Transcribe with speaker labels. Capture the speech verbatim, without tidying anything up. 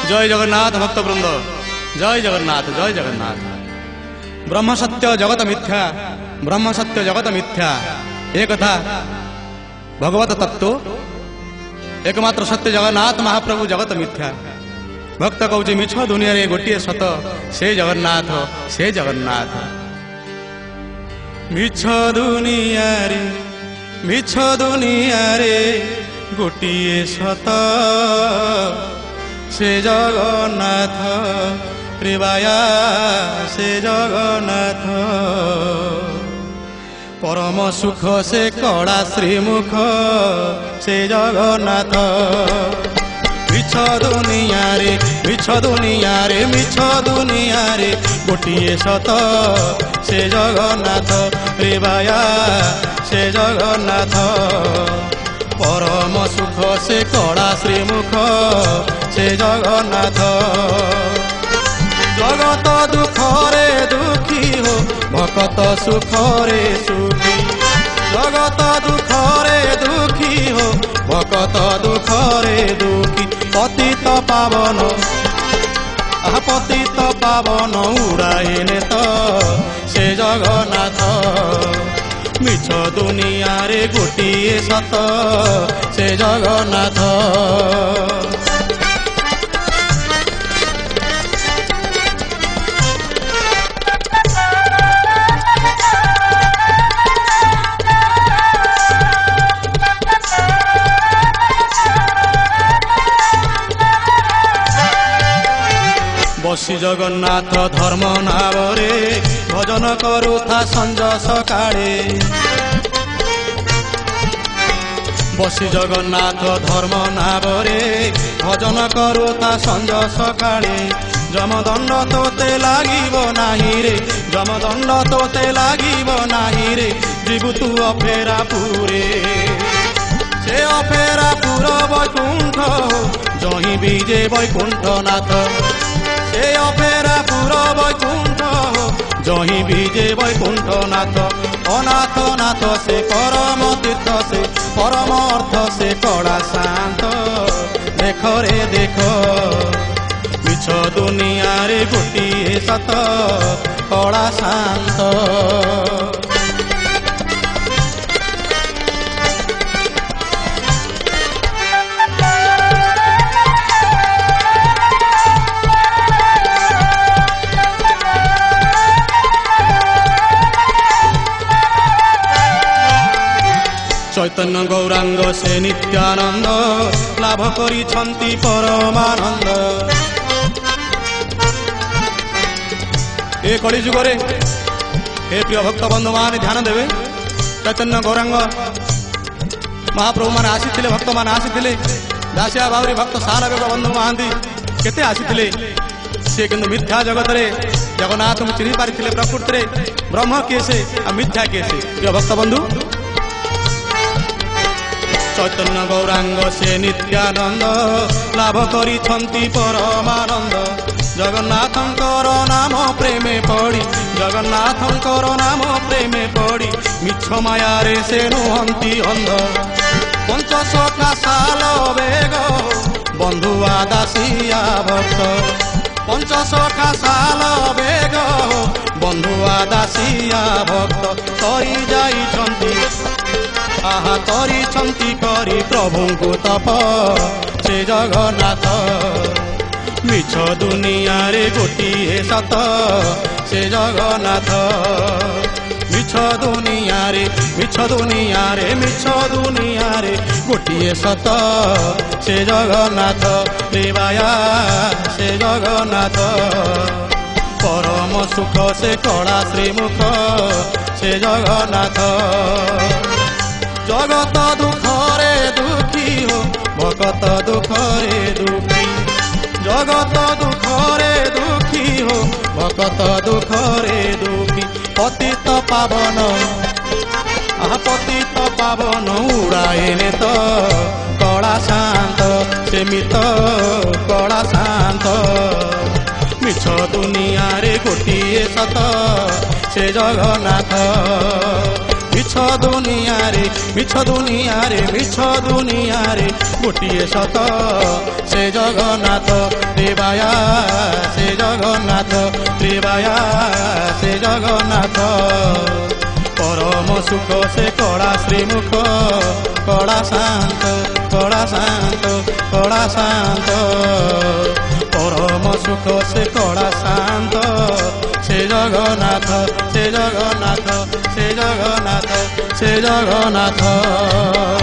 Speaker 1: जय जगन्नाथ भक्तवृंद, जय जगन्नाथ, जय जगन्नाथ। ब्रह्म सत्य जगत मिथ्या, ब्रह्म सत्य जगत मिथ्या, एक कथा भगवत तत्व एकमात्र सत्य जगन्नाथ महाप्रभु जगत मिथ्या। भक्त कौच मिछ दुनिया रे गोटे सत, से जगन्नाथ, से जगन्नाथ। मिछ दुनिया रे, मिछ दुनिया रे गोटे सत, से जगन्नाथ रे बाया, से जगन्नाथ। परम सुख से कड़ा श्रीमुख, से जगन्नाथ। मिछ दुनिया रे, मिछ दुनिया रे, मिछ दुनिया रे गोटे सत, से जगन्नाथ रे बाया, से जगन्नाथ। परम सुख से कड़ा श्रीमुख, से जगन्नाथ। जगत दुख रे दुखी हो, भक्त सुख रे सुखी। जगत दुख रे दुखी हो, भक्त दुख रे दुखी। पतित पावन, आह पतित पावन उड़ाए नेत, से जगन्नाथ। मिछ दुनिया रे गोटिए सत, से जगन्नाथ। बसी जगन्नाथ धर्म नावरे, भजन करुथा संज सकाळे। बसी जगन्नाथ धर्म नावरे, भजन करुथा संज सकाळे। जमदंड तोते लागिब नाही रे, जमदंड तोते लागिब नाही रे, जीवु तू अफेरा पुरे। से अफेरा पुर वैकुंठ, जही विजे वैकुंठ नाथ। से अफेरा पुर वैकुंठ, जही विजे वैकुंठ नाथ। अनाथ नाथ से परम तीर्थ, से परम अर्थ, से कड़ा शांत। देख रे देख, मिछ दुनिया रे गोटिए सत, कड़ा शांत। चैतन्य गौरांग से नित्यानंद, लाभ करिछन्ति परमानंद। ए कलि जुग रे हे प्रिय भक्त बंधु मान ध्यान देवे। चैतन्य गौरांग महाप्रभु मान आसीथिले, भक्त मान आसीथिले। दासिया बावरी भक्त सारा बेग बंधु महांती केते आसीथिले। से किंतु मिथ्या जगत रे जगन्नाथ को चिन्हि पारिथिले। प्रकृति रे ब्रह्म केसे आ मिथ्या केसे। प्रिय भक्त बंधु, चैतन्य गौरांग से नित्यानंद, लाभ करिछन्ति परमानंद। जगन्नाथंकर नाम प्रेमे पड़ी, जगन्नाथंकर नाम प्रेमे पड़ी, मिछ माया रे से नुहंती अंध। पंच सखा साल बेग, बंधुआ दासिया भक्त। पंच सखा साल बेग, बंधुआ दासिया भक्त। तरी जाइछन्ति, आहा करिछन्ति करी प्रभुଙ୍କୁ तप, से जगन्नाथ। मिछ दुनिया रे गोटिए सत, से जगन्नाथ। मिछ दुनिया रे, मिछ दुनिया रे, मिछ दुनिया रे गोटिए सत, से जगन्नाथ रे बाया, से जगन्नाथ। परम सुख से कड़ा श्रीमुख, से जगन्नाथ। जगत दुख रे दुखी हो, भक्त दुख रे दुखी। जगत दुख रे दुखी हो, भक्त दुख रे दुखी। पतित पावन, आह पतित पावन उड़ाए नेत, कड़ा शांत। से मित कड़ा शांत। मिछ दुनिया रे गोटिए सत, से जगन्नाथ। मिछ दुनिया रे मिछ दुनिया रे मिछ दुनिया रे गोटिए सत से जगन्नाथ त्रिबाया से जगन्नाथ त्रिबाया से जगन्नाथ परम सुख से कड़ा श्रीमुख कड़ा शांत कड़ा शांत कड़ा शांत परम सुख से कड़ा शांत से जगन्नाथ से जगन्नाथ से जगन्नाथ से जगन्नाथ।